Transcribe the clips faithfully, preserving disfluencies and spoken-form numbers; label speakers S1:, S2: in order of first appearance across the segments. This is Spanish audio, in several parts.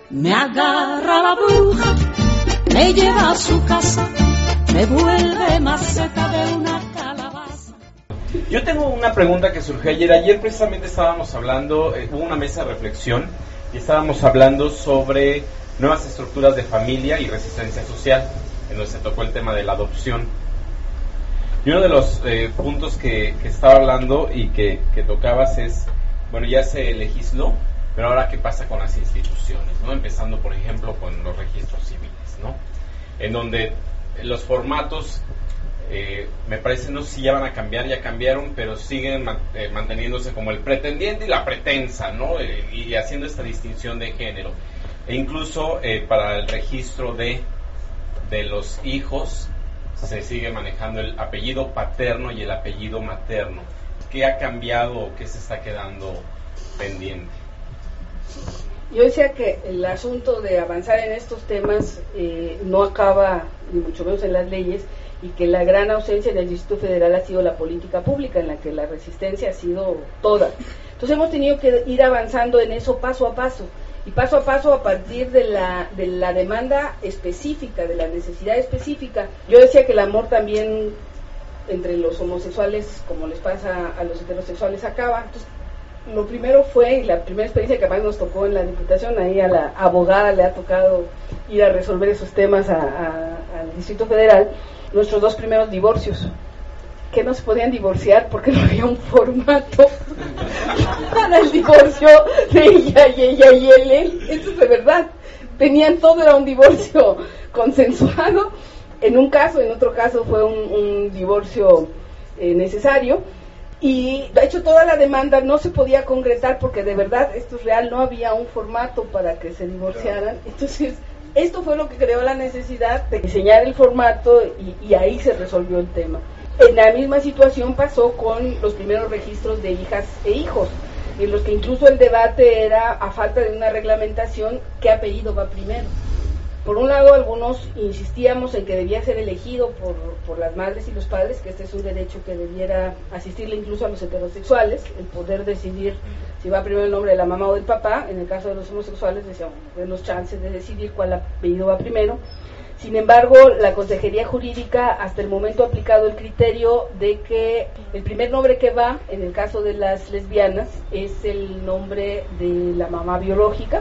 S1: Me agarra la bruja, me lleva a su casa, me vuelve maceta de una calabaza.
S2: Yo tengo una pregunta que surgió ayer. Ayer precisamente estábamos hablando, eh, hubo una mesa de reflexión y estábamos hablando sobre nuevas estructuras de familia y resistencia social, en donde se tocó el tema de la adopción. Y uno de los eh, puntos que, que estaba hablando y que, que tocabas es, bueno, ya se legisló, pero ahora qué pasa con las instituciones, ¿no? Empezando, por ejemplo, con los registros civiles, ¿no? En donde los formatos, eh, me parece, no sé si ya van a cambiar, ya cambiaron, pero siguen man, eh, manteniéndose como el pretendiente y la pretensa, ¿no? Eh, y haciendo esta distinción de género. E incluso eh, para el registro de, de los hijos se sigue manejando el apellido paterno y el apellido materno. ¿Qué ha cambiado o qué se está quedando pendiente?
S3: Yo decía que el asunto de avanzar en estos temas eh, no acaba, ni mucho menos en las leyes, y que la gran ausencia en el Distrito Federal ha sido la política pública, en la que la resistencia ha sido toda. Entonces hemos tenido que ir avanzando en eso paso a paso, y paso a paso a partir de la, de la demanda específica, de la necesidad específica. Yo decía que el amor también entre los homosexuales, como les pasa a los heterosexuales, acaba. Entonces, lo primero fue, y la primera experiencia que más nos tocó en la Diputación, ahí a la abogada le ha tocado ir a resolver esos temas a, a, al Distrito Federal, nuestros dos primeros divorcios, que no se podían divorciar porque no había un formato para el divorcio de ella y ella y él, él. Esto es de verdad. Tenían todo, era un divorcio consensuado. En un caso, en otro caso fue un, un divorcio eh, necesario. Y de hecho toda la demanda no se podía concretar porque de verdad, esto es real, no había un formato para que se divorciaran. Entonces, esto fue lo que creó la necesidad de diseñar el formato y, y ahí se resolvió el tema. En la misma situación pasó con los primeros registros de hijas e hijos, en los que incluso el debate era, a falta de una reglamentación, ¿qué apellido va primero? Por un lado, algunos insistíamos en que debía ser elegido por, por las madres y los padres, que este es un derecho que debiera asistirle incluso a los heterosexuales, el poder decidir si va primero el nombre de la mamá o del papá. En el caso de los homosexuales, decíamos, los chances de decidir cuál apellido va primero. Sin embargo, la Consejería Jurídica hasta el momento ha aplicado el criterio de que el primer nombre que va, en el caso de las lesbianas, es el nombre de la mamá biológica,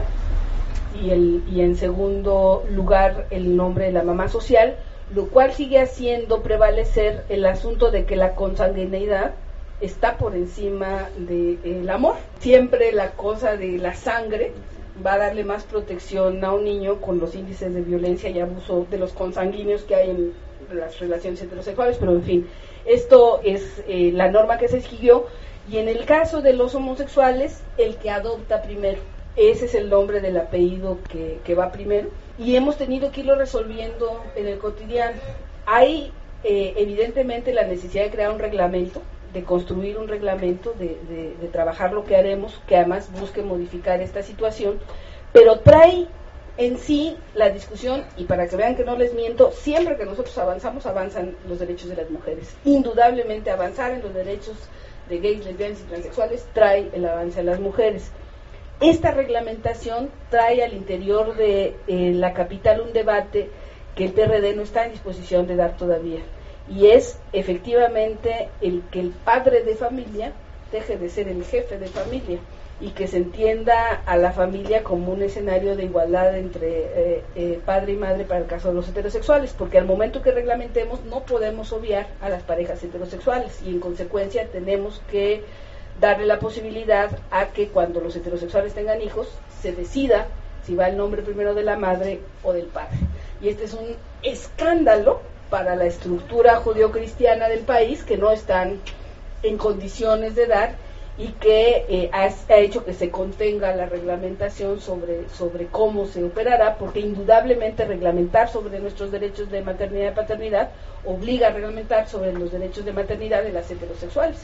S3: y, el, y en segundo lugar el nombre de la mamá social, lo cual sigue haciendo prevalecer el asunto de que la consanguineidad está por encima del amor. Siempre la cosa de la sangre va a darle más protección a un niño con los índices de violencia y abuso de los consanguíneos que hay en las relaciones heterosexuales, pero en fin, esto es eh, la norma que se siguió. Y en el caso de los homosexuales, el que adopta primero, ese es el nombre del apellido que, que va primero, y hemos tenido que irlo resolviendo en el cotidiano. Hay eh, evidentemente la necesidad de crear un reglamento, de construir un reglamento, de, de, de trabajar lo que haremos, que además busque modificar esta situación, pero trae en sí la discusión, y para que vean que no les miento, siempre que nosotros avanzamos, avanzan los derechos de las mujeres. Indudablemente avanzar en los derechos de gays, lesbianas y transexuales trae el avance a las mujeres. Esta reglamentación trae al interior de eh, la capital un debate que el P R D no está en disposición de dar todavía, y es efectivamente el que el padre de familia deje de ser el jefe de familia y que se entienda a la familia como un escenario de igualdad entre eh, eh, padre y madre para el caso de los heterosexuales, porque al momento que reglamentemos no podemos obviar a las parejas heterosexuales y en consecuencia tenemos que darle la posibilidad a que cuando los heterosexuales tengan hijos se decida si va el nombre primero de la madre o del padre. Y este es un escándalo para la estructura judeocristiana del país, que no están en condiciones de dar, y que eh, ha, ha hecho que se contenga la reglamentación sobre, sobre cómo se operará, porque indudablemente reglamentar sobre nuestros derechos de maternidad y paternidad obliga a reglamentar sobre los derechos de maternidad de las heterosexuales.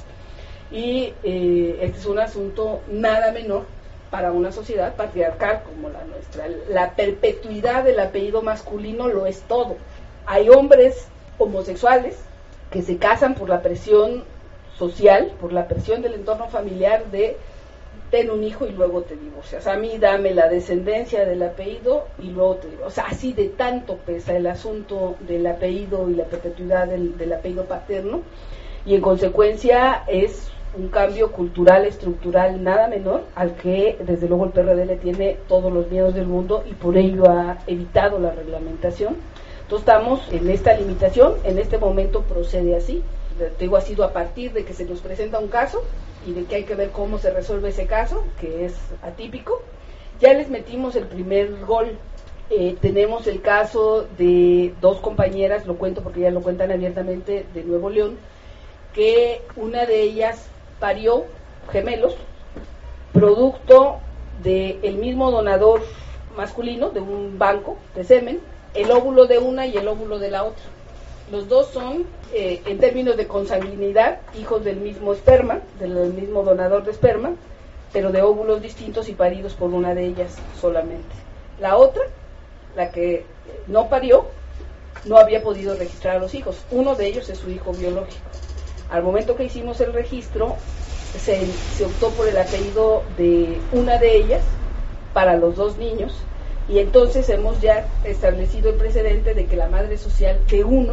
S3: Y eh, este es un asunto nada menor para una sociedad patriarcal como la nuestra. La perpetuidad del apellido masculino lo es todo. Hay hombres homosexuales que se casan por la presión social, por la presión del entorno familiar de ten un hijo y luego te divorcias. A mí dame la descendencia del apellido y luego te divorcias. O sea, así de tanto pesa el asunto del apellido y la perpetuidad del, del apellido paterno, y en consecuencia es un cambio cultural, estructural, nada menor, al que desde luego el P R D le tiene todos los miedos del mundo y por ello ha evitado la reglamentación. Entonces estamos en esta limitación, en este momento procede así. Te digo, ha sido a partir de que se nos presenta un caso y de que hay que ver cómo se resuelve ese caso, que es atípico. Ya les metimos el primer gol. Eh, tenemos el caso de dos compañeras, lo cuento porque ya lo cuentan abiertamente, de Nuevo León, que una de ellas parió gemelos, producto del mismo donador masculino, de un banco de semen, el óvulo de una y el óvulo de la otra. Los dos son, eh, en términos de consanguinidad, hijos del mismo esperma, del mismo donador de esperma, pero de óvulos distintos y paridos por una de ellas solamente. La otra, la que no parió, no había podido registrar a los hijos. Uno de ellos es su hijo biológico. Al momento que hicimos el registro, se, se optó por el apellido de una de ellas para los dos niños, y entonces hemos ya establecido el precedente de que la madre social de uno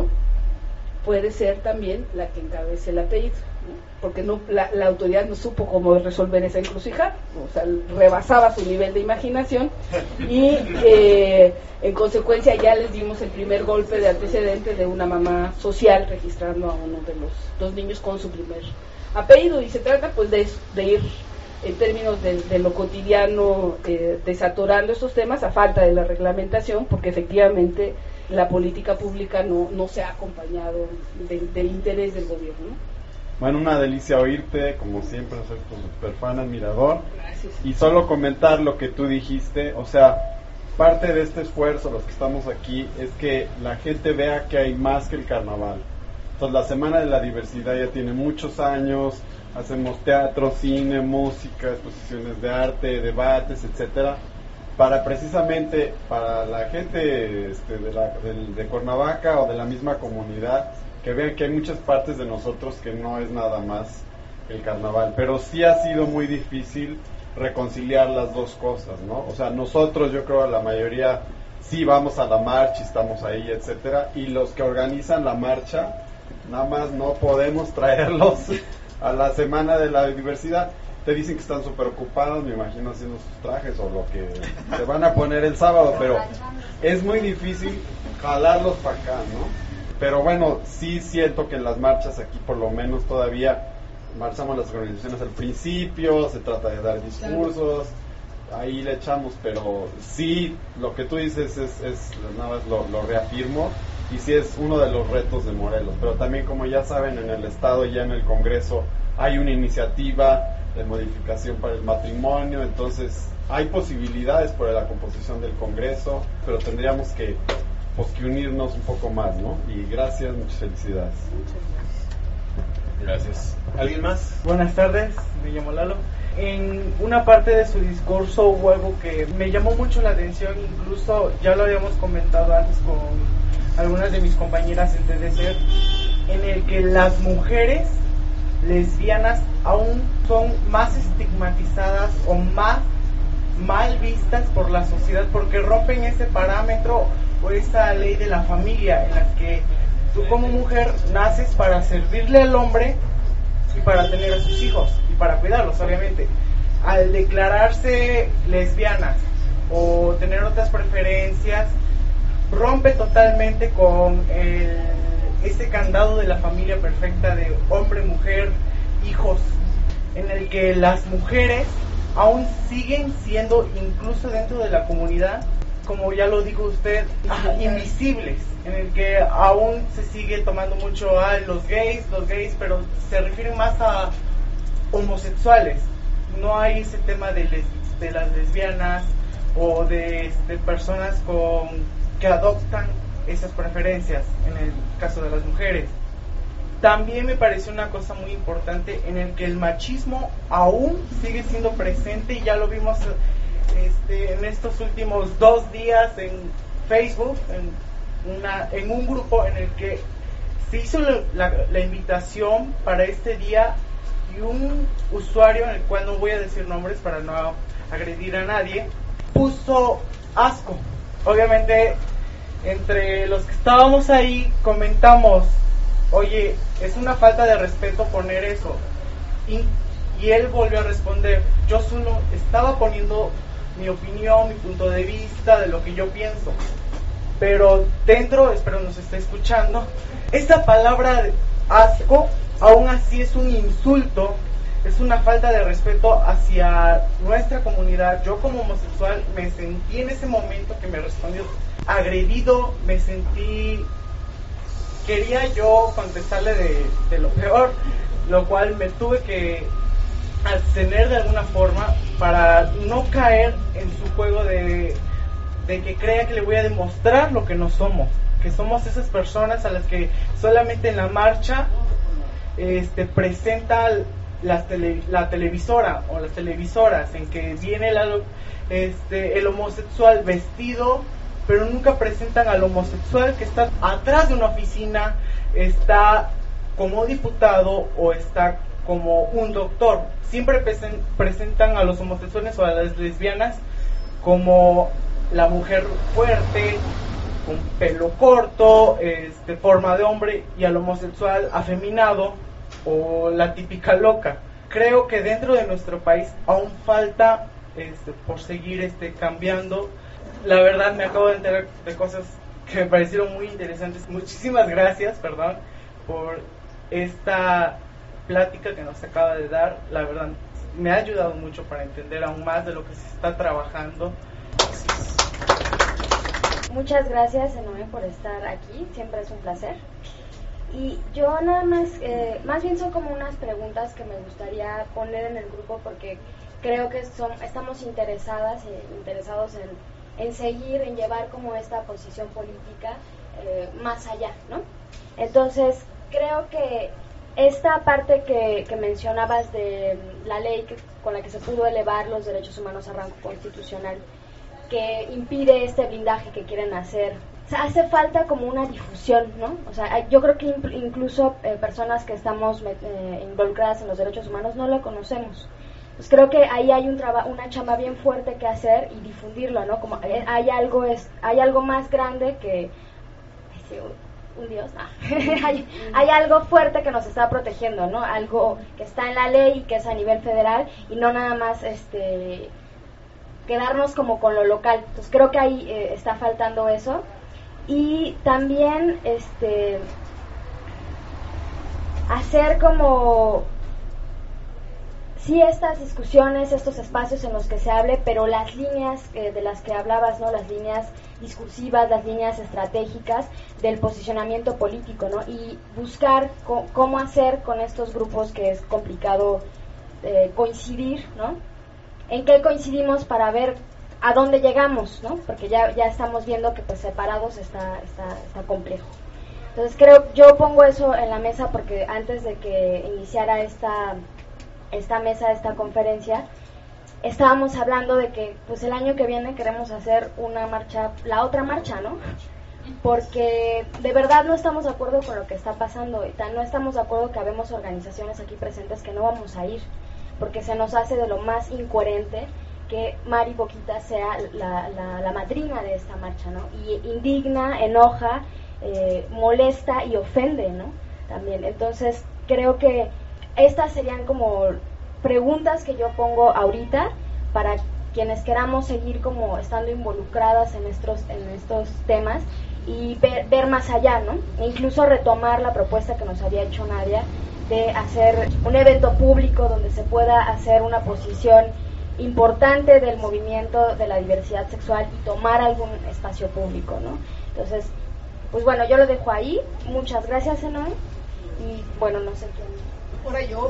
S3: puede ser también la que encabece el apellido, ¿no? Porque no, la, la autoridad no supo cómo resolver esa encrucijada, o sea, rebasaba su nivel de imaginación, y eh, en consecuencia ya les dimos el primer golpe de antecedente de una mamá social registrando a uno de los dos niños con su primer apellido, y se trata pues de, de ir en términos de, de lo cotidiano eh, desatorando estos temas a falta de la reglamentación, porque efectivamente la política pública no, no se ha acompañado de, del interés del gobierno.
S4: Bueno, una delicia oírte, como siempre, soy tu super fan, admirador.
S3: Gracias.
S4: Y solo comentar lo que tú dijiste, o sea, parte de este esfuerzo, los que estamos aquí, es que la gente vea que hay más que el carnaval. Entonces, la Semana de la Diversidad ya tiene muchos años, hacemos teatro, cine, música, exposiciones de arte, debates, etcétera, para precisamente, para la gente este, de, la, de, de Cuernavaca o de la misma comunidad, que vean que hay muchas partes de nosotros que no es nada más el carnaval, pero sí ha sido muy difícil reconciliar las dos cosas, ¿no? O sea, nosotros, yo creo, la mayoría sí vamos a la marcha, estamos ahí, etcétera, y los que organizan la marcha, nada más no podemos traerlos a la Semana de la Diversidad. Te dicen que están súper ocupados, me imagino, haciendo sus trajes o lo que se van a poner el sábado, pero es muy difícil jalarlos para acá, ¿no? Pero bueno, sí siento que en las marchas aquí por lo menos todavía marchamos las organizaciones al principio, se trata de dar discursos, ahí le echamos, pero sí, lo que tú dices es, es nada más lo, lo reafirmo, y sí es uno de los retos de Morelos, pero también, como ya saben, en el Estado, ya en el Congreso, hay una iniciativa de modificación para el matrimonio, entonces hay posibilidades por la composición del Congreso, pero tendríamos que, pues, que unirnos un poco más, ¿no? Y gracias, muchas felicidades.
S2: Gracias. ¿Alguien más?
S5: Buenas tardes, me llamo Lalo. En una parte de su discurso hubo algo que me llamó mucho la atención, incluso ya lo habíamos comentado antes con algunas de mis compañeras en T D C, en el que las mujeres lesbianas aún son más estigmatizadas o más mal vistas por la sociedad, porque rompen ese parámetro o esa ley de la familia en la que tú como mujer naces para servirle al hombre y para tener a sus hijos y para cuidarlos, obviamente. Al declararse lesbianas o tener otras preferencias, rompe totalmente con el, este candado de la familia perfecta de hombre, mujer, hijos, en el que las mujeres aún siguen siendo, incluso dentro de la comunidad, como ya lo dijo usted, invisibles, en el que aún se sigue tomando mucho a los gays, los gays, pero se refieren más a homosexuales. No hay ese tema de, les, de las lesbianas o de, de personas con que adoptan esas preferencias, en el caso de las mujeres. También me pareció una cosa muy importante en el que el machismo aún sigue siendo presente, y ya lo vimos este, en estos últimos dos días en Facebook, en, una, en un grupo en el que se hizo la, la invitación para este día y un usuario, en el cual no voy a decir nombres para no agredir a nadie, puso asco. Obviamente, entre los que estábamos ahí comentamos, oye, es una falta de respeto poner eso. Y, y él volvió a responder, yo solo estaba poniendo mi opinión, mi punto de vista, de lo que yo pienso. Pero dentro, espero nos esté escuchando, esta palabra asco, aún así es un insulto, es una falta de respeto hacia nuestra comunidad. Yo como homosexual me sentí en ese momento que me respondió agredido, me sentí, quería yo contestarle de, de lo peor, lo cual me tuve que abstener de alguna forma para no caer en su juego de, de que crea que le voy a demostrar lo que no somos, que somos esas personas a las que solamente en la marcha este, presenta las tele, la televisora o las televisoras, en que viene la, este, el homosexual vestido, pero nunca presentan al homosexual que está atrás de una oficina, está como diputado o está como un doctor. Siempre presen, presentan a los homosexuales o a las lesbianas como la mujer fuerte, con pelo corto, este, forma de hombre, y al homosexual afeminado o la típica loca. Creo que dentro de nuestro país aún falta este, por seguir este, cambiando. La verdad me acabo de enterar de cosas que me parecieron muy interesantes. Muchísimas gracias, perdón, por esta plática que nos acaba de dar. La verdad me ha ayudado mucho para entender aún más de lo que se está trabajando.
S6: Muchas gracias, Enoe, por estar aquí, siempre es un placer. Y yo nada más, eh, más bien son como unas preguntas que me gustaría poner en el grupo, porque creo que son, estamos interesadas, eh, interesados en, en seguir, en llevar como esta posición política eh, más allá, ¿no? Entonces, creo que esta parte que, que mencionabas de la ley que, con la que se pudo elevar los derechos humanos a rango constitucional, que impide este blindaje que quieren hacer, o sea, hace falta como una difusión, ¿no? O sea, yo creo que incluso eh, personas que estamos eh, involucradas en los derechos humanos no lo conocemos. Pues creo que ahí hay un traba, una chamba bien fuerte que hacer y difundirlo, ¿no? Como eh, hay algo es, hay algo más grande que ay, un dios, ah. hay, hay algo fuerte que nos está protegiendo, ¿no? Algo que está en la ley y que es a nivel federal y no nada más este quedarnos como con lo local. Entonces creo que ahí eh, está faltando eso. Y también este hacer como sí estas discusiones, estos espacios en los que se hable, pero las líneas eh, de las que hablabas, ¿no? Las líneas discursivas, las líneas estratégicas del posicionamiento político, ¿no? Y buscar co- cómo hacer con estos grupos que es complicado eh, coincidir, ¿no? En qué coincidimos para ver a dónde llegamos, ¿no? Porque ya ya estamos viendo que pues separados está está está complejo. Entonces creo, yo pongo eso en la mesa porque antes de que iniciara esta esta mesa, esta conferencia, estábamos hablando de que pues el año que viene queremos hacer una marcha, la otra marcha, ¿no? Porque de verdad no estamos de acuerdo con lo que está pasando, y tan no estamos de acuerdo que habemos organizaciones aquí presentes que no vamos a ir, porque se nos hace de lo más incoherente que Mari Boquita sea la, la, la madrina de esta marcha, ¿no? Y indigna, enoja, eh, molesta y ofende, ¿no? También, entonces creo que estas serían como preguntas que yo pongo ahorita para quienes queramos seguir como estando involucradas en estos, en estos temas y ver, ver más allá, ¿no? E incluso retomar la propuesta que nos había hecho Nadia de hacer un evento público donde se pueda hacer una posición importante del movimiento de la diversidad sexual y tomar algún espacio público, ¿no? Entonces, pues bueno, yo lo dejo ahí. Muchas gracias, Enoe. Y bueno, no sé quién.
S3: Ahora yo.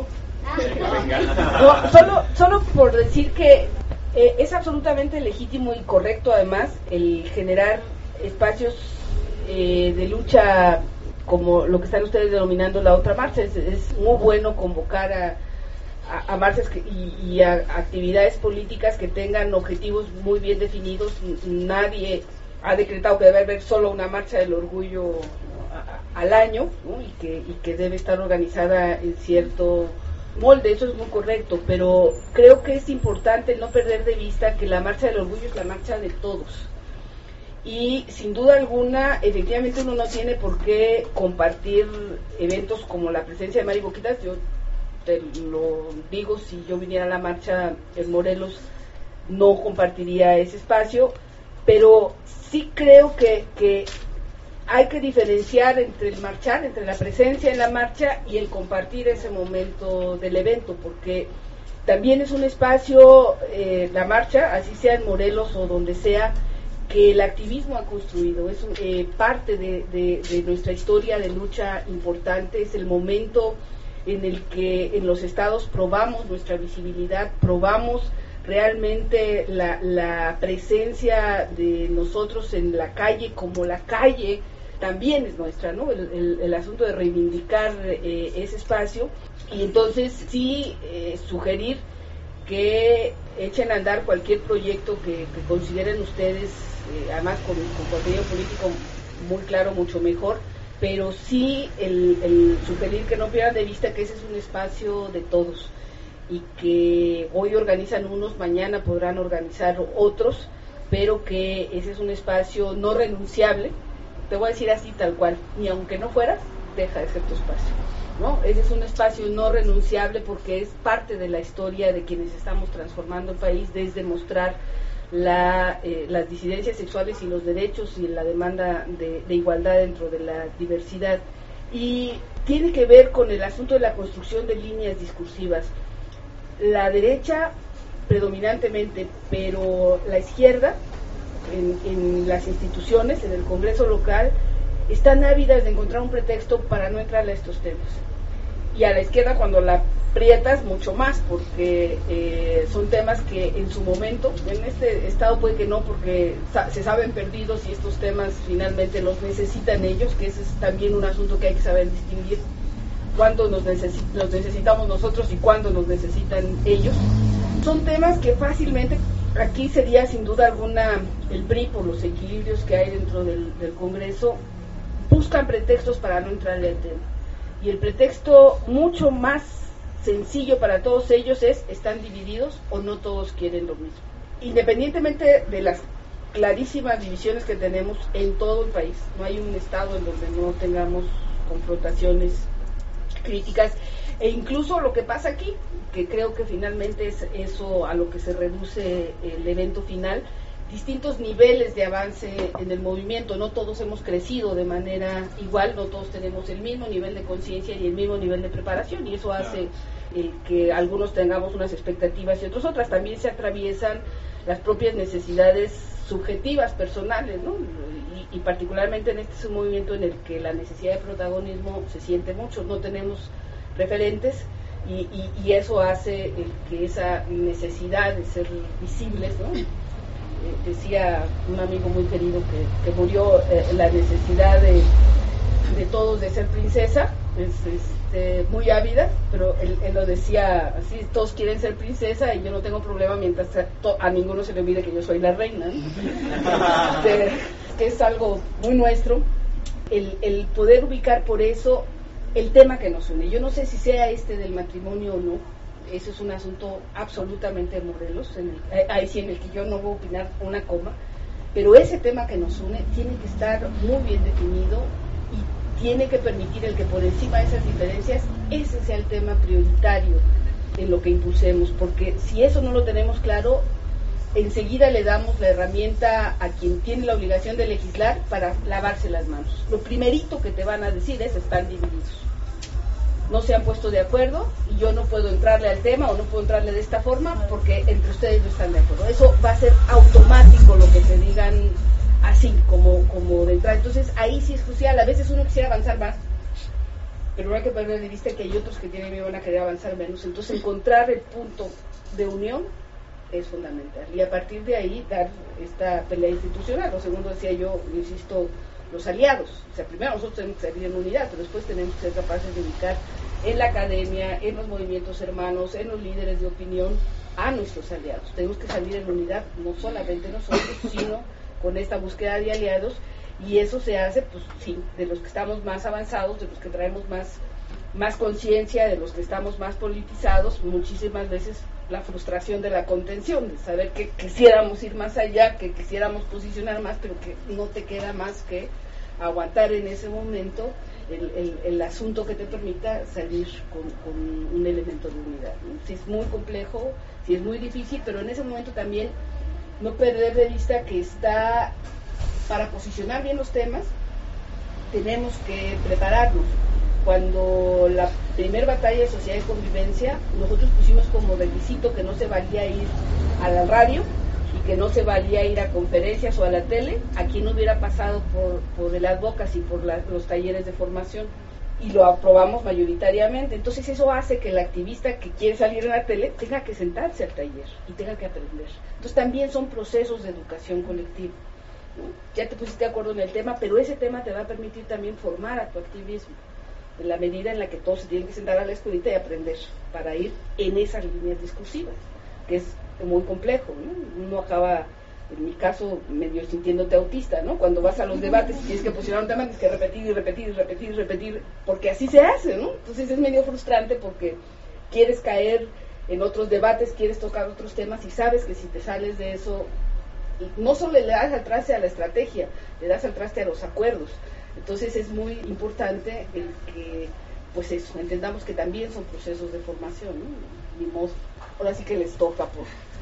S3: No, solo, solo por decir que eh, es absolutamente legítimo y correcto, además, el generar espacios eh, de lucha como lo que están ustedes denominando la otra marcha. Es, es muy bueno convocar a, a, a marchas que, y, y a actividades políticas que tengan objetivos muy bien definidos. Nadie ha decretado que debe haber solo una marcha del orgullo a, a, al año, ¿no? y, que, y que debe estar organizada en cierto molde, eso es muy correcto, pero creo que es importante no perder de vista que la Marcha del Orgullo es la marcha de todos. Y sin duda alguna, efectivamente uno no tiene por qué compartir eventos como la presencia de Mari Boquitas. Yo te lo digo, si yo viniera a la marcha en Morelos, no compartiría ese espacio, pero sí creo que, que hay que diferenciar entre el marchar, entre la presencia en la marcha y el compartir ese momento del evento, porque también es un espacio, eh, la marcha, así sea en Morelos o donde sea, que el activismo ha construido, es eh, parte de, de, de nuestra historia de lucha importante, es el momento en el que en los estados probamos nuestra visibilidad, probamos realmente la, la presencia de nosotros en la calle, como la calle también es nuestra, ¿no? El, el, el asunto de reivindicar eh, ese espacio, y entonces sí eh, sugerir que echen a andar cualquier proyecto que, que consideren ustedes, eh, además con, con contenido político muy claro, mucho mejor, pero sí el, el sugerir que no pierdan de vista que ese es un espacio de todos, y que hoy organizan unos, mañana podrán organizar otros, pero que ese es un espacio no renunciable. Te voy a decir así tal cual, ni aunque no fueras, deja de ser tu espacio, ¿no? Ese es un espacio no renunciable porque es parte de la historia de quienes estamos transformando el país, desde mostrar la, eh, las disidencias sexuales y los derechos y la demanda de, de igualdad dentro de la diversidad. Y tiene que ver con el asunto de la construcción de líneas discursivas. La derecha predominantemente, pero la izquierda en, en las instituciones, en el Congreso local, están ávidas de encontrar un pretexto para no entrar a estos temas. Y a la izquierda, cuando la aprietas, mucho más, porque eh, son temas que en su momento, en este estado puede que no, porque sa- se saben perdidos y estos temas finalmente los necesitan ellos, que ese es también un asunto que hay que saber distinguir, cuándo nos, necesi- nos necesitamos nosotros y cuándo nos necesitan ellos. Son temas que fácilmente, aquí sería sin duda alguna el P R I, por los equilibrios que hay dentro del, del Congreso, buscan pretextos para no entrarle al tema. Y el pretexto mucho más sencillo para todos ellos es: están divididos o no todos quieren lo mismo. Independientemente de las clarísimas divisiones que tenemos en todo el país, no hay un estado en donde no tengamos confrontaciones críticas, e incluso lo que pasa aquí, que creo que finalmente es eso a lo que se reduce el evento final, distintos niveles de avance en el movimiento. No todos hemos crecido de manera igual, no todos tenemos el mismo nivel de conciencia y el mismo nivel de preparación, y eso hace eh, que algunos tengamos unas expectativas y otros otras. También se atraviesan las propias necesidades subjetivas, personales, ¿no? Y, y particularmente en este es un movimiento en el que la necesidad de protagonismo se siente mucho, no tenemos referentes, y, y, y eso hace el que esa necesidad de ser visibles, ¿no? Eh, decía un amigo muy querido que, que murió, eh, la necesidad de, de todos de ser princesa, es este, muy ávida, pero él, él lo decía así: todos quieren ser princesa y yo no tengo problema mientras a, to, a ninguno se le olvide que yo soy la reina, ¿no? este, que es algo muy nuestro, el, el poder ubicar por eso el tema que nos une. Yo no sé si sea este del matrimonio o no, eso es un asunto absolutamente de Morelos, en el, ahí sí en el que yo no voy a opinar una coma, pero ese tema que nos une tiene que estar muy bien definido y tiene que permitir el que por encima de esas diferencias ese sea el tema prioritario en lo que impulsemos, porque si eso no lo tenemos claro, enseguida le damos la herramienta a quien tiene la obligación de legislar para lavarse las manos. Lo primerito que te van a decir es: están divididos, no se han puesto de acuerdo y yo no puedo entrarle al tema, o no puedo entrarle de esta forma porque entre ustedes no están de acuerdo. Eso va a ser automático, lo que te digan así, como, como de entrada. Entonces ahí sí es crucial. A veces uno quisiera avanzar más, pero no hay que perder de vista que hay otros que tienen miedo, van a querer avanzar menos. Entonces encontrar el punto de unión es fundamental, y a partir de ahí dar esta pelea institucional. Lo segundo, decía yo, insisto, los aliados. O sea, primero nosotros tenemos que salir en unidad, pero después tenemos que ser capaces de ubicar en la academia, en los movimientos hermanos, en los líderes de opinión, a nuestros aliados. Tenemos que salir en unidad, no solamente nosotros, sino con esta búsqueda de aliados, y eso se hace, pues sí, de los que estamos más avanzados, de los que traemos más más conciencia de los que estamos más politizados, muchísimas veces la frustración de la contención, de saber que quisiéramos ir más allá, que quisiéramos posicionar más, pero que no te queda más que aguantar en ese momento el, el, el asunto que te permita salir con, con un elemento de unidad, ¿no? Si es muy complejo, si es muy difícil, pero en ese momento también no perder de vista que está, para posicionar bien los temas, tenemos que prepararnos. Cuando la primer batalla de sociedad y convivencia, nosotros pusimos como requisito que no se valía ir a la radio y que no se valía ir a conferencias o a la tele a quien no hubiera pasado por, por de las bocas y por la, los talleres de formación, y lo aprobamos mayoritariamente. Entonces eso hace que el activista que quiere salir en la tele tenga que sentarse al taller y tenga que aprender. Entonces también son procesos de educación colectiva, ¿no? Ya te pusiste de acuerdo en el tema, pero ese tema te va a permitir también formar a tu activismo, en la medida en la que todos se tienen que sentar a la escuelita y aprender para ir en esas líneas discursivas, que es muy complejo, ¿no? Uno acaba, en mi caso, medio sintiéndote autista, ¿no? Cuando vas a los debates y tienes que posicionar un tema, tienes que repetir y repetir y repetir y repetir, porque así se hace, ¿no? Entonces es medio frustrante porque quieres caer en otros debates, quieres tocar otros temas y sabes que si te sales de eso, no solo le das al traste a la estrategia, le das al traste a los acuerdos. Entonces es muy importante el que, pues eso, entendamos que también son procesos de formación, ¿no? Ni modo, ahora sí que les toca por,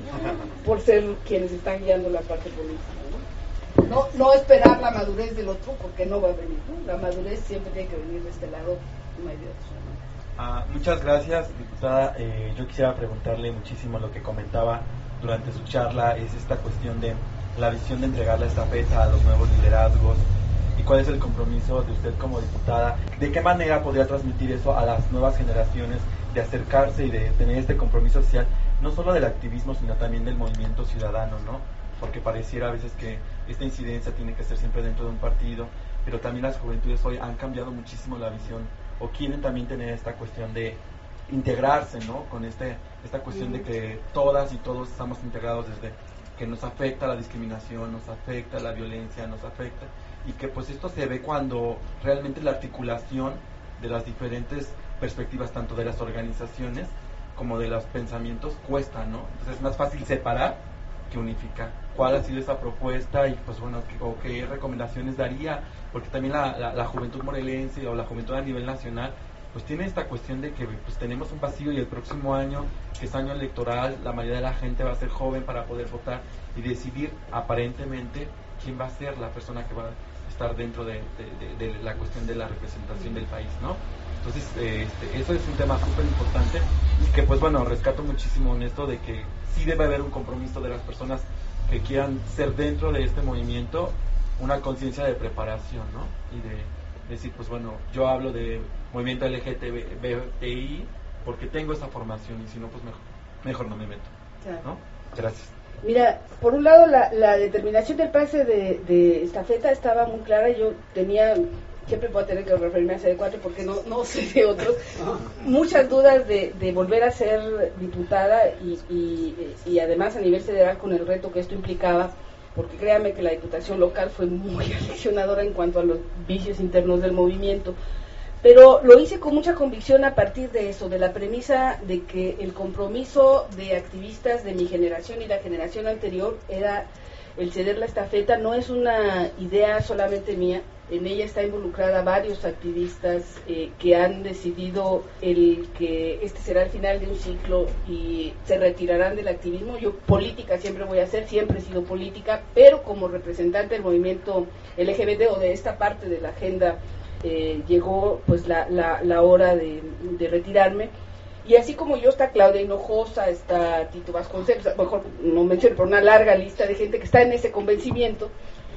S3: por ser quienes están guiando la parte política, ¿no? No, no esperar la madurez del otro, porque no va a venir, ¿no? La madurez siempre tiene que venir de este lado, no hay de otro, ¿no?
S7: Ah, muchas gracias, diputada. Eh, yo quisiera preguntarle muchísimo lo que comentaba durante su charla, es esta cuestión de la visión de entregar la estafeta a los nuevos liderazgos. ¿Y cuál es el compromiso de usted como diputada? ¿De qué manera podría transmitir eso a las nuevas generaciones, de acercarse y de tener este compromiso social, no solo del activismo, sino también del movimiento ciudadano, ¿no? Porque pareciera a veces que esta incidencia tiene que ser siempre dentro de un partido, pero también las juventudes hoy han cambiado muchísimo la visión, o quieren también tener esta cuestión de integrarse, ¿no? Con este esta cuestión de que todas y todos estamos integrados, desde que nos afecta la discriminación, nos afecta la violencia, nos afecta, y que pues esto se ve cuando realmente la articulación de las diferentes perspectivas, tanto de las organizaciones como de los pensamientos, cuesta, ¿no? Entonces es más fácil separar que unificar. ¿Cuál ha sido esa propuesta? Y pues bueno, ¿qué, o qué recomendaciones daría? Porque también la, la, la juventud morelense o la juventud a nivel nacional pues tiene esta cuestión de que pues tenemos un vacío, y el próximo año, que es año electoral, la mayoría de la gente va a ser joven para poder votar y decidir aparentemente quién va a ser la persona que va a estar dentro de, de, de, de la cuestión de la representación del país, ¿no? Entonces, eh, este, eso es un tema súper importante, y que pues bueno, rescato muchísimo en esto de que sí debe haber un compromiso de las personas que quieran ser dentro de este movimiento, una conciencia de preparación, ¿no? Y de decir, pues bueno, yo hablo de movimiento L G B T I porque tengo esa formación, y si no, pues mejor, mejor no me meto, ¿no? Gracias.
S3: Mira, por un lado la, la determinación del pase de, de estafeta estaba muy clara. Yo tenía, siempre puedo tener que referirme a C D cuatro porque no, no sé de otros, muchas dudas de, de volver a ser diputada, y, y, y además a nivel federal con el reto que esto implicaba, porque créanme que la diputación local fue muy aleccionadora en cuanto a los vicios internos del movimiento. Pero lo hice con mucha convicción a partir de eso, de la premisa de que el compromiso de activistas de mi generación y la generación anterior era el ceder la estafeta. No es una idea solamente mía, en ella está involucrada varios activistas eh, que han decidido el que este será el final de un ciclo y se retirarán del activismo. Yo política siempre voy a hacer, siempre he sido política, pero como representante del movimiento L G B T o de esta parte de la agenda, Eh, llegó pues la, la, la hora de, de retirarme. Y así como yo está Claudia Hinojosa, está Tito Vasconcelos, a lo mejor no menciono, pero una larga lista de gente que está en ese convencimiento,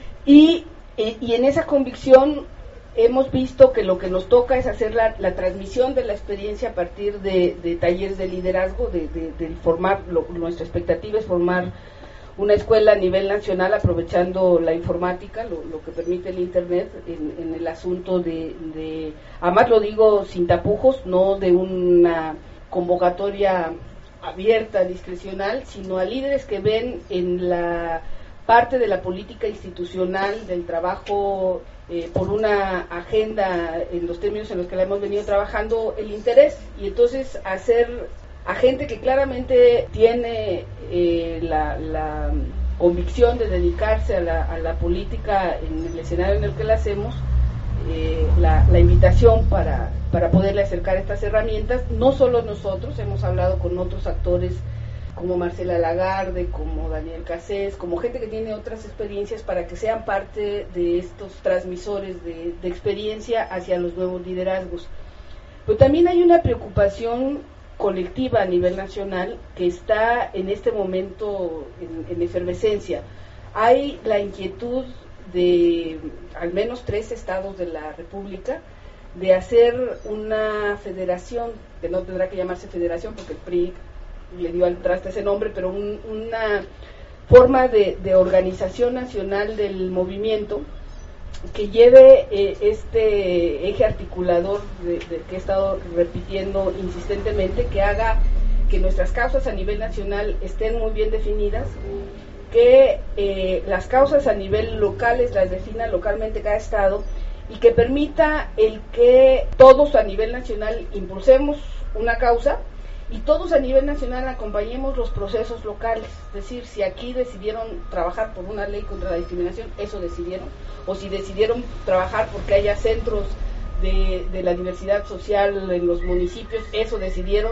S3: y, y, y en esa convicción hemos visto que lo que nos toca es hacer la, la transmisión de la experiencia a partir de, de talleres de liderazgo, de, de, de formar, lo, nuestra expectativa es formar una escuela a nivel nacional aprovechando la informática, lo, lo que permite el internet en, en el asunto de, de, además lo digo sin tapujos, no de una convocatoria abierta, discrecional, sino a líderes que ven en la parte de la política institucional, del trabajo eh, por una agenda en los términos en los que la hemos venido trabajando, el interés, y entonces hacer a gente que claramente tiene eh, la, la convicción de dedicarse a la, a la política en el escenario en el que la hacemos, eh, la, la invitación para, para poderle acercar estas herramientas. No solo nosotros, hemos hablado con otros actores como Marcela Lagarde, como Daniel Cassés, como gente que tiene otras experiencias para que sean parte de estos transmisores de, de experiencia hacia los nuevos liderazgos. Pero también hay una preocupación colectiva a nivel nacional que está en este momento en, en efervescencia. Hay la inquietud de al menos tres estados de la República de hacer una federación, que no tendrá que llamarse federación porque el P R I le dio al traste ese nombre, pero un, una forma de, de organización nacional del movimiento que lleve eh, este eje articulador de, de que he estado repitiendo insistentemente, que haga que nuestras causas a nivel nacional estén muy bien definidas, que eh, las causas a nivel locales las defina localmente cada estado, y que permita el que todos a nivel nacional impulsemos una causa y todos a nivel nacional acompañemos los procesos locales. Es decir, si aquí decidieron trabajar por una ley contra la discriminación, eso decidieron, o si decidieron trabajar porque haya centros de, de la diversidad social en los municipios, eso decidieron,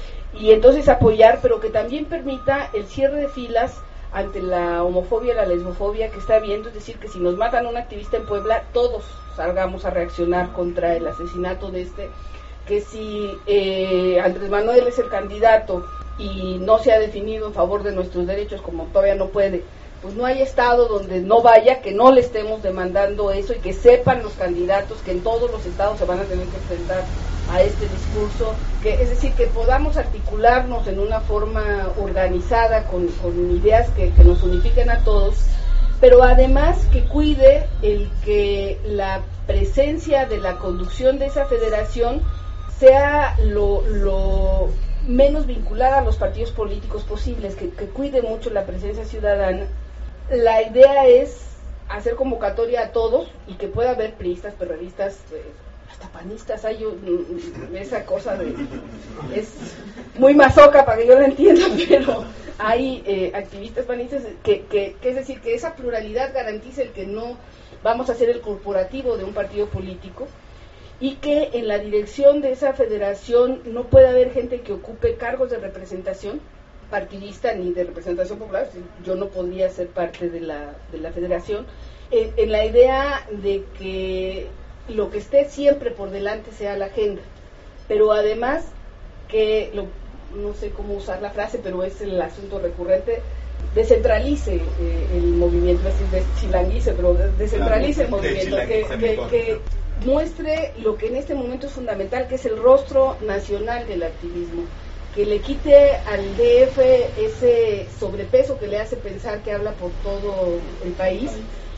S3: y entonces apoyar, pero que también permita el cierre de filas ante la homofobia y la lesbofobia que está habiendo. Es decir, que si nos matan a un activista en Puebla, todos salgamos a reaccionar contra el asesinato de este, que si eh, Andrés Manuel es el candidato y no se ha definido en favor de nuestros derechos, como todavía no puede, pues no hay estado donde no vaya, que no le estemos demandando eso, y que sepan los candidatos que en todos los estados se van a tener que enfrentar a este discurso, que es decir, que podamos articularnos en una forma organizada con, con ideas que, que nos unifiquen a todos, pero además que cuide el que la presencia de la conducción de esa federación sea lo, lo menos vinculada a los partidos políticos posibles, que, que cuide mucho la presencia ciudadana. La idea es hacer convocatoria a todos y que pueda haber priistas, perredistas, eh, hasta panistas. Hay un, esa cosa de, es muy masoca para que yo lo entienda, pero hay eh, activistas panistas, que, que, que es decir, que esa pluralidad garantice el que no vamos a ser el corporativo de un partido político, y que en la dirección de esa federación no puede haber gente que ocupe cargos de representación partidista ni de representación popular. Yo no podría ser parte de la, de la federación, en, en la idea de que lo que esté siempre por delante sea la agenda, pero además que, lo, no sé cómo usar la frase, pero es el asunto recurrente, descentralice eh, el movimiento, es decir, chilanguice, pero descentralice el movimiento, que, que, que muestre lo que en este momento es fundamental, que es el rostro nacional del activismo, que le quite al D F ese sobrepeso que le hace pensar que habla por todo el país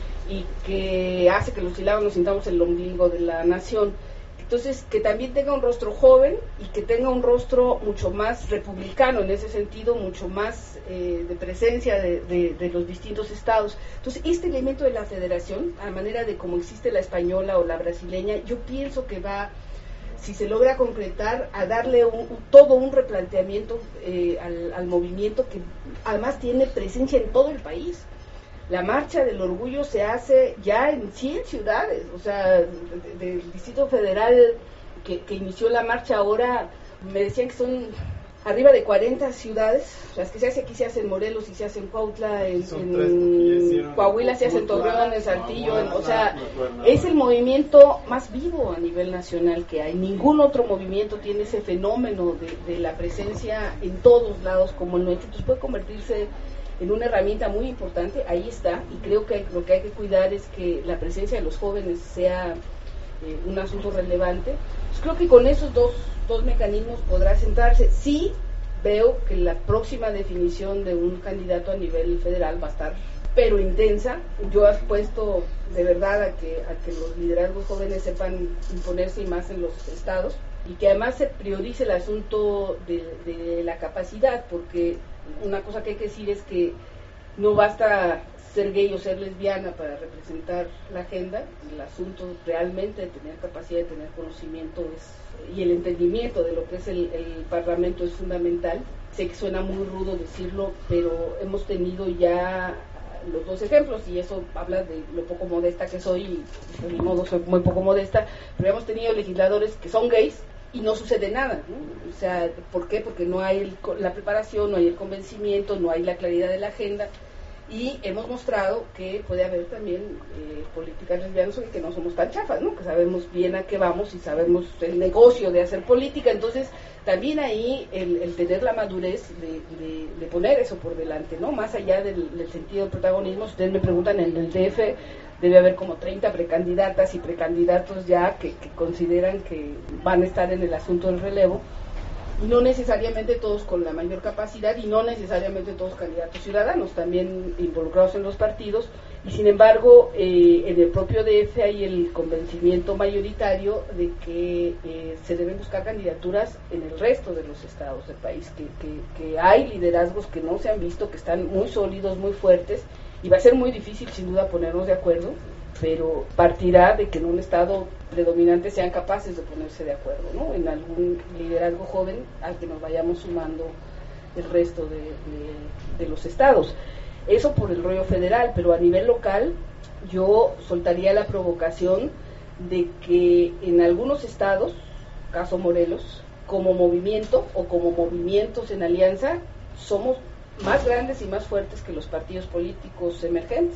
S3: y que hace que los chilavos nos sintamos el ombligo de la nación. Entonces, que también tenga un rostro joven y que tenga un rostro mucho más republicano, en ese sentido, mucho más eh, de presencia de, de, de los distintos estados. Entonces, este elemento de la federación, a manera de como existe la española o la brasileña, yo pienso que va, si se logra concretar, a darle un, un, todo un replanteamiento eh, al, al movimiento, que además tiene presencia en todo el país. La marcha del orgullo se hace ya en cien ciudades, o sea, de, de, del Distrito Federal que, que inició la marcha ahora, me decían que son arriba de cuarenta ciudades, las que se hace aquí se hacen en Morelos y se hacen en Cuautla, en, en Coahuila se hace en Torreón, en Saltillo, en, o sea, es el movimiento más vivo a nivel nacional que hay. Ningún otro movimiento tiene ese fenómeno de, de la presencia en todos lados como el nuestro. Entonces puede convertirse en una herramienta muy importante, ahí está, y creo que hay, lo que hay que cuidar es que la presencia de los jóvenes sea eh, un asunto relevante. Pues creo que con esos dos, dos mecanismos podrá centrarse. Sí veo que la próxima definición de un candidato a nivel federal va a estar, pero intensa. Yo apuesto de verdad a que, a que los liderazgos jóvenes sepan imponerse y más en los estados, y que además se priorice el asunto de, de la capacidad, porque una cosa que hay que decir es que no basta ser gay o ser lesbiana para representar la agenda. El asunto realmente de tener capacidad de tener conocimiento es, y el entendimiento de lo que es el, el Parlamento es fundamental. Sé que suena muy rudo decirlo, pero hemos tenido ya los dos ejemplos, y eso habla de lo poco modesta que soy, y de mi modo soy muy poco modesta, pero hemos tenido legisladores que son gays y no sucede nada, ¿no? O sea, ¿por qué? Porque no hay el, la preparación, no hay el convencimiento, no hay la claridad de la agenda, y hemos mostrado que puede haber también eh, políticas lesbianas que no somos tan chafas, ¿no? Que sabemos bien a qué vamos y sabemos el negocio de hacer política. Entonces también ahí el, el tener la madurez de, de, de poner eso por delante, ¿no? Más allá del, del sentido del protagonismo. Ustedes me preguntan, en el D F debe haber como treinta precandidatas y precandidatos ya que, que consideran que van a estar en el asunto del relevo, y no necesariamente todos con la mayor capacidad, y no necesariamente todos candidatos ciudadanos, también involucrados en los partidos, y sin embargo eh, en el propio D F hay el convencimiento mayoritario de que eh, se deben buscar candidaturas en el resto de los estados del país, que, que, que hay liderazgos que no se han visto, que están muy sólidos, muy fuertes, y va a ser muy difícil sin duda ponernos de acuerdo, pero partirá de que en un estado predominante sean capaces de ponerse de acuerdo, ¿no? En algún liderazgo joven al que nos vayamos sumando el resto de, de, de los estados. Eso por el rollo federal, pero a nivel local yo soltaría la provocación de que en algunos estados, caso Morelos, como movimiento o como movimientos en alianza, somos más grandes y más fuertes que los partidos políticos emergentes,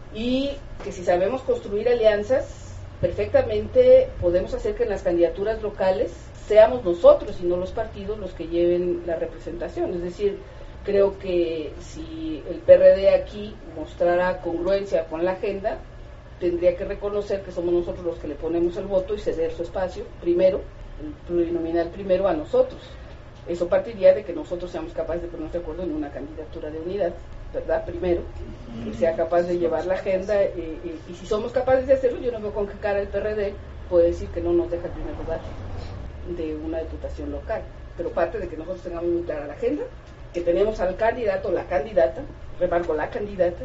S3: y que si sabemos construir alianzas, perfectamente podemos hacer que en las candidaturas locales seamos nosotros y no los partidos los que lleven la representación. Es decir, creo que si el P R D aquí mostrara congruencia con la agenda, tendría que reconocer que somos nosotros los que le ponemos el voto y ceder su espacio primero, el plurinominal primero, a nosotros. Eso partiría de que nosotros seamos capaces de ponernos de acuerdo en una candidatura de unidad, ¿verdad? Primero, que sea capaz de llevar la agenda, eh, eh, y si somos capaces de hacerlo, yo no veo con qué cara el P R D puede decir que no nos deja el primer lugar de una diputación local. Pero parte de que nosotros tengamos muy clara la agenda, que tenemos al candidato o la candidata, remarco la candidata,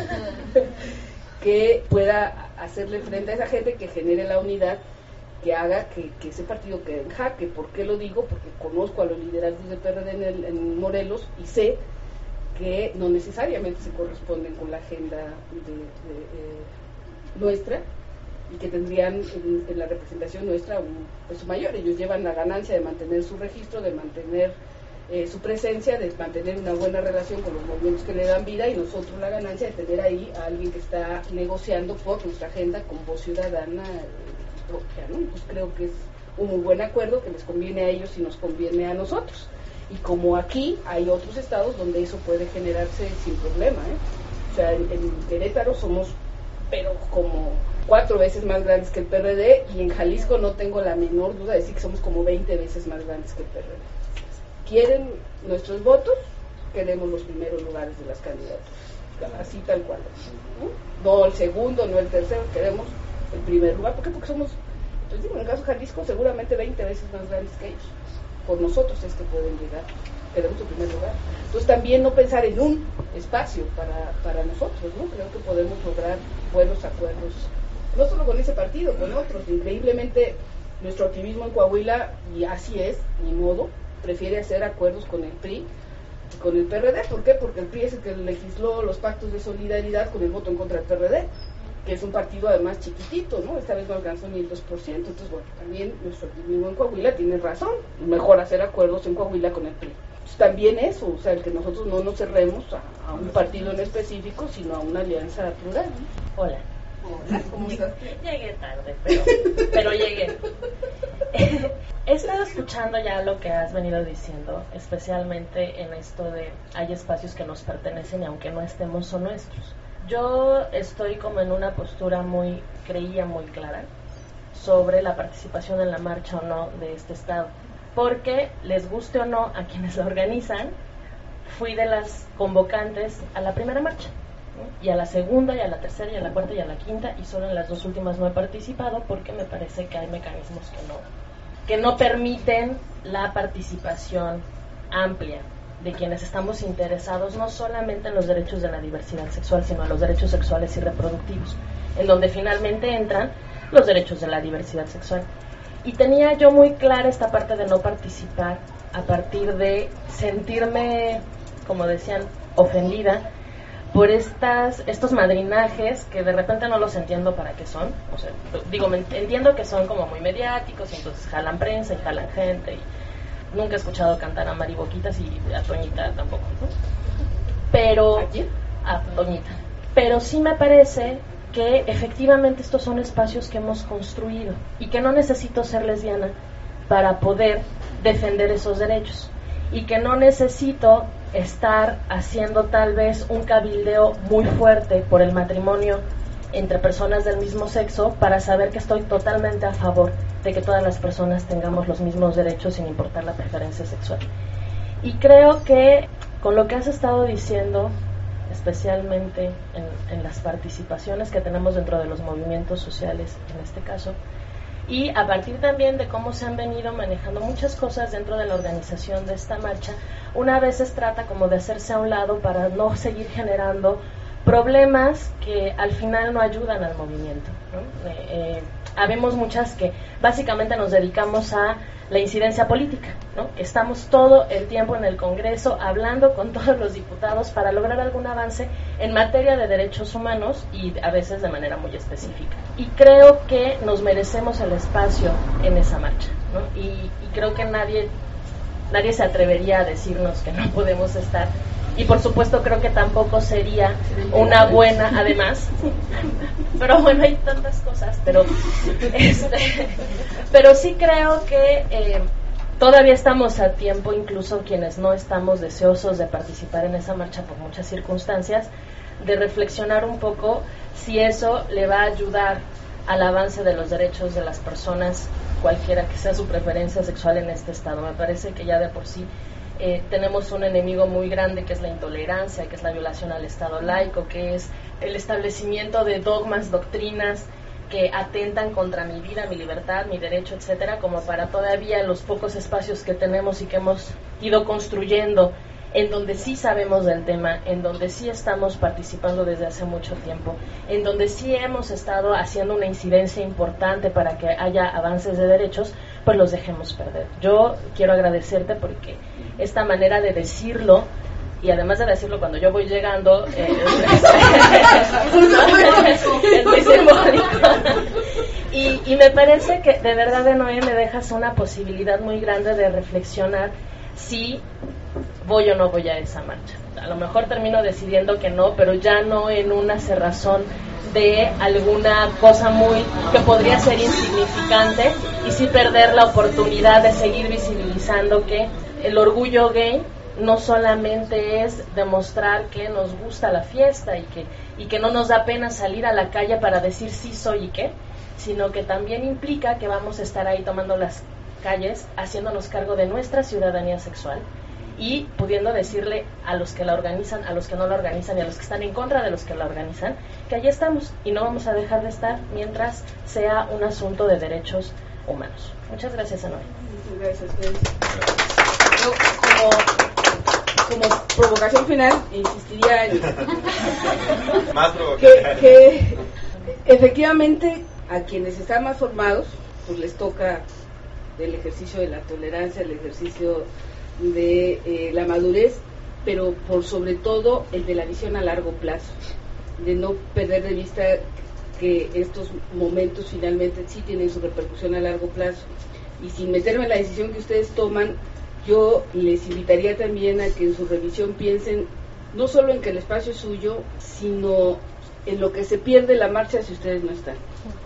S3: que pueda hacerle frente a esa gente, que genere la unidad, que haga que, que ese partido quede en jaque. ¿Por qué lo digo? Porque conozco a los liderazgos del P R D en, el, en Morelos y sé que no necesariamente se corresponden con la agenda de, de, eh, nuestra, y que tendrían en, en la representación nuestra un peso mayor. Ellos llevan la ganancia de mantener su registro, de mantener eh, su presencia, de mantener una buena relación con los movimientos que le dan vida, y nosotros la ganancia de tener ahí a alguien que está negociando por nuestra agenda con voz ciudadana eh, propia, ¿no? Pues creo que es un muy buen acuerdo que les conviene a ellos y nos conviene a nosotros. Y como aquí hay otros estados donde eso puede generarse sin problema, ¿eh? O sea, en, en Querétaro somos, pero como cuatro veces más grandes que el P R D, y en Jalisco no tengo la menor duda de decir que somos como veinte veces más grandes que el P R D. ¿Quieren nuestros votos? Queremos los primeros lugares de las candidaturas, así tal cual, ¿no? No el segundo, no el tercero, queremos el primer lugar. ¿Por qué? Porque somos, pues digo, en el caso de Jalisco, seguramente veinte veces más grandes que ellos. Por nosotros es que pueden llegar, queremos el primer lugar. Entonces también no pensar en un espacio para, para nosotros, ¿no? Creo que podemos lograr buenos acuerdos, no solo con ese partido, con otros. Increíblemente nuestro activismo en Coahuila, y así es, ni modo, prefiere hacer acuerdos con el P R I y con el P R D. ¿Por qué? Porque el P R I es el que legisló los pactos de solidaridad con el voto en contra del P R D, que es un partido además chiquitito, ¿no? Esta vez no alcanzó ni el dos por ciento. Entonces, bueno, también nuestro activismo en Coahuila tiene razón, mejor hacer acuerdos en Coahuila con el P R I. Pues también eso, o sea, el que nosotros no nos cerremos a, a un partido en específico, sino a una alianza plural, ¿no?
S8: Hola.
S3: Hola, ¿cómo estás?
S8: Llegué tarde, pero, pero llegué. He estado escuchando ya lo que has venido diciendo, especialmente en esto de hay espacios que nos pertenecen y aunque no estemos son nuestros. Yo estoy como en una postura muy, creía muy clara sobre la participación en la marcha o no de este estado, porque les guste o no a quienes la organizan, fui de las convocantes a la primera marcha, ¿no? Y a la segunda, y a la tercera, y a la cuarta, y a la quinta, y solo en las dos últimas no he participado porque me parece que hay mecanismos que no, que no permiten la participación amplia de quienes estamos interesados no solamente en los derechos de la diversidad sexual, sino en los derechos sexuales y reproductivos, en donde finalmente entran los derechos de la diversidad sexual. Y tenía yo muy clara esta parte de no participar a partir de sentirme, como decían, ofendida por estas estos madrinajes que de repente no los entiendo para qué son. O sea, digo, me, entiendo que son como muy mediáticos y entonces jalan prensa y jalan gente. Y nunca he escuchado cantar a Mari Boquitas y a Toñita tampoco, ¿no? Pero, a Toñita. Pero sí me parece que efectivamente estos son espacios que hemos construido y que no necesito ser lesbiana para poder defender esos derechos y que no necesito estar haciendo tal vez un cabildeo muy fuerte por el matrimonio entre personas del mismo sexo para saber que estoy totalmente a favor de que todas las personas tengamos los mismos derechos sin importar la preferencia sexual. Y creo que con lo que has estado diciendo, especialmente en, en las participaciones que tenemos dentro de los movimientos sociales en este caso, y a partir también de cómo se han venido manejando muchas cosas dentro de la organización de esta marcha, una vez se trata como de hacerse a un lado para no seguir generando problemas que al final no ayudan al movimiento, ¿no? Eh, eh, habemos muchas que básicamente nos dedicamos a la incidencia política, ¿no? Estamos todo el tiempo en el Congreso hablando con todos los diputados para lograr algún avance en materia de derechos humanos y a veces de manera muy específica. Y creo que nos merecemos el espacio en esa marcha, ¿no? Y, y creo que nadie, nadie se atrevería a decirnos que no podemos estar. Y por supuesto creo que tampoco sería una buena, además, pero bueno, hay tantas cosas, pero este, pero sí creo que eh, todavía estamos a tiempo, incluso quienes no estamos deseosos de participar en esa marcha por muchas circunstancias, de reflexionar un poco si eso le va a ayudar al avance de los derechos de las personas, cualquiera que sea su preferencia sexual en este estado. Me parece que ya de por sí Eh, tenemos un enemigo muy grande que es la intolerancia, que es la violación al Estado laico, que es el establecimiento de dogmas, doctrinas que atentan contra mi vida, mi libertad, mi derecho, etcétera, como para todavía los pocos espacios que tenemos y que hemos ido construyendo, en donde sí sabemos del tema, en donde sí estamos participando desde hace mucho tiempo, en donde sí hemos estado haciendo una incidencia importante para que haya avances de derechos, pues los dejemos perder. Yo quiero agradecerte porque esta manera de decirlo, y además de decirlo cuando yo voy llegando, eh, es muy simbólico. Y, y me parece que de verdad, de Noé, me dejas una posibilidad muy grande de reflexionar si voy o no voy a esa marcha. A lo mejor termino decidiendo que no, pero ya no en una cerrazón de alguna cosa muy que podría ser insignificante, y sí perder la oportunidad de seguir visibilizando que el orgullo gay no solamente es demostrar que nos gusta la fiesta y que, y que no nos da pena salir a la calle para decir sí soy y qué, sino que también implica que vamos a estar ahí tomando las calles, haciéndonos cargo de nuestra ciudadanía sexual y pudiendo decirle a los que la organizan, a los que no la organizan y a los que están en contra de los que la organizan, que allí estamos y no vamos a dejar de estar mientras sea un asunto de derechos humanos. Muchas gracias, Anori.
S3: Muchas gracias. Yo, como, como provocación final, insistiría en
S2: más provocación.
S3: Que, que efectivamente a quienes están más formados, pues les toca el ejercicio de la tolerancia, el ejercicio de eh, la madurez, pero por sobre todo el de la visión a largo plazo, de no perder de vista que estos momentos finalmente sí tienen su repercusión a largo plazo. Y sin meterme en la decisión que ustedes toman, yo les invitaría también a que en su revisión piensen no solo en que el espacio es suyo, sino en lo que se pierde la marcha si ustedes no están.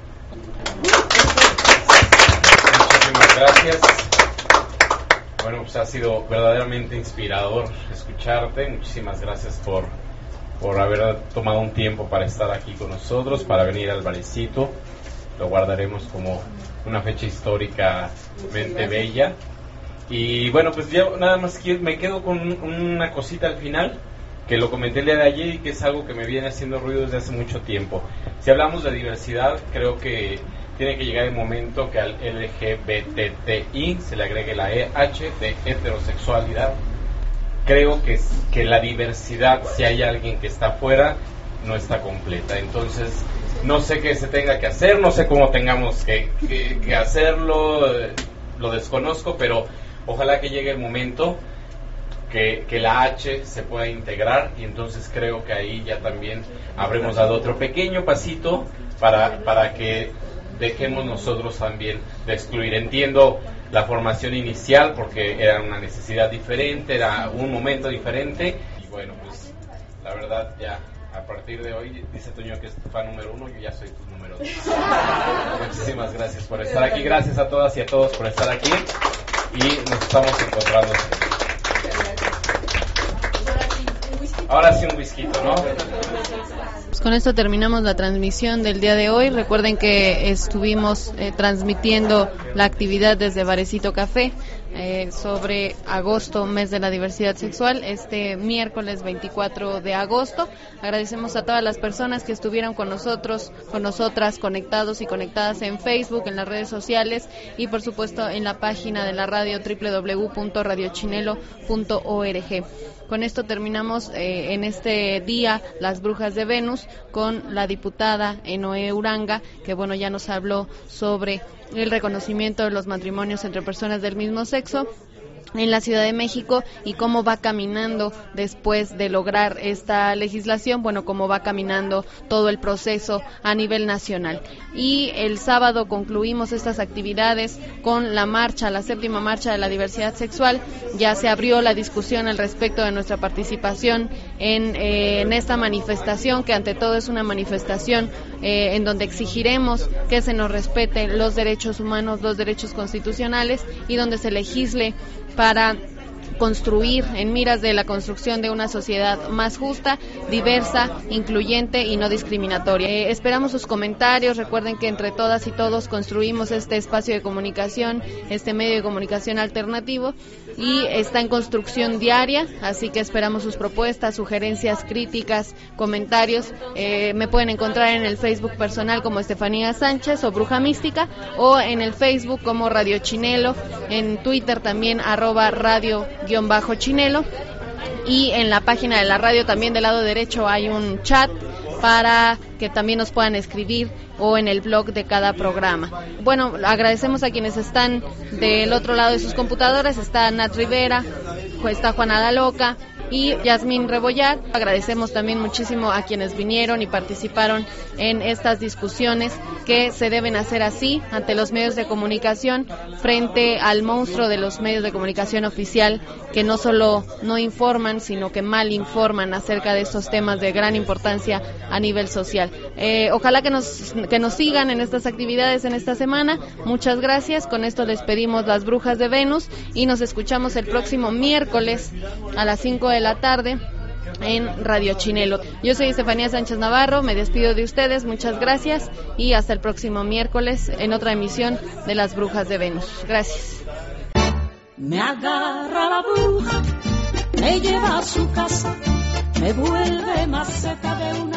S2: Muchísimas gracias. Bueno, pues ha sido verdaderamente inspirador escucharte. Muchísimas gracias por, por haber tomado un tiempo para estar aquí con nosotros, para venir al barecito. Lo guardaremos como una fecha históricamente bella. Y bueno, pues ya nada más quiero, me quedo con una cosita al final, que lo comenté el día de ayer y que es algo que me viene haciendo ruido desde hace mucho tiempo. Si hablamos de diversidad, creo que tiene que llegar el momento que al L G B T T I se le agregue la E H de heterosexualidad, creo que, que la diversidad, si hay alguien que está afuera, no está completa. Entonces, no sé qué se tenga que hacer, no sé cómo tengamos que, que, que hacerlo, eh, lo desconozco, pero ojalá que llegue el momento que, que la H se pueda integrar, y entonces creo que ahí ya también habremos dado otro pequeño pasito para, para que dejemos nosotros también de excluir. Entiendo la formación inicial porque era una necesidad diferente, era un momento diferente, y bueno, pues la verdad ya a partir de hoy, dice Toño que es tu fan número uno, yo ya soy tu número dos. Muchísimas gracias por estar aquí, gracias a todas y a todos por estar aquí, y nos estamos encontrando. Ahora sí un whisky, ¿no?
S9: Pues con esto terminamos la transmisión del día de hoy. Recuerden que estuvimos eh, transmitiendo la actividad desde Barecito Café eh, sobre agosto, mes de la diversidad sexual, este miércoles veinticuatro de agosto. Agradecemos a todas las personas que estuvieron con nosotros, con nosotras, conectados y conectadas en Facebook, en las redes sociales y por supuesto en la página de la radio doble u doble u doble u punto radio chinelo punto org. Con esto terminamos eh, en este día Las Brujas de Venus con la diputada Enoé Uranga, que bueno, ya nos habló sobre el reconocimiento de los matrimonios entre personas del mismo sexo en la Ciudad de México y cómo va caminando después de lograr esta legislación, bueno, cómo va caminando todo el proceso a nivel nacional. Y el sábado concluimos estas actividades con la marcha, la séptima marcha de la diversidad sexual. Ya se abrió la discusión al respecto de nuestra participación en, eh, en esta manifestación, que ante todo es una manifestación eh, en donde exigiremos que se nos respeten los derechos humanos, los derechos constitucionales y donde se legisle para construir en miras de la construcción de una sociedad más justa, diversa, incluyente y no discriminatoria. Eh, esperamos sus comentarios. Recuerden que entre todas y todos construimos este espacio de comunicación, este medio de comunicación alternativo, y está en construcción diaria, así que esperamos sus propuestas, sugerencias, críticas, comentarios. Eh, me pueden encontrar en el Facebook personal como Estefanía Sánchez o Bruja Mística, o en el Facebook como Radio Chinelo, en Twitter también arroba radio guión bajo chinelo, y en la página de la radio también del lado derecho hay un chat para que también nos puedan escribir, o en el blog de cada programa. Bueno, agradecemos a quienes están del otro lado de sus computadoras. Está Nat Rivera, está Juana la Loca y Yasmín Rebollar. Agradecemos también muchísimo a quienes vinieron y participaron en estas discusiones que se deben hacer así ante los medios de comunicación, frente al monstruo de los medios de comunicación oficial, que no solo no informan, sino que mal informan acerca de estos temas de gran importancia a nivel social. Eh, ojalá que nos, que nos sigan en estas actividades en esta semana. Muchas gracias. Con esto les pedimos Las Brujas de Venus y nos escuchamos el próximo miércoles a las cinco de la tarde en Radio Chinelo. Yo soy Estefanía Sánchez Navarro, me despido de ustedes, muchas gracias y hasta el próximo miércoles en otra emisión de Las Brujas de Venus. Gracias.
S1: Me agarra la bruja, me lleva a su casa, me vuelve maceta de una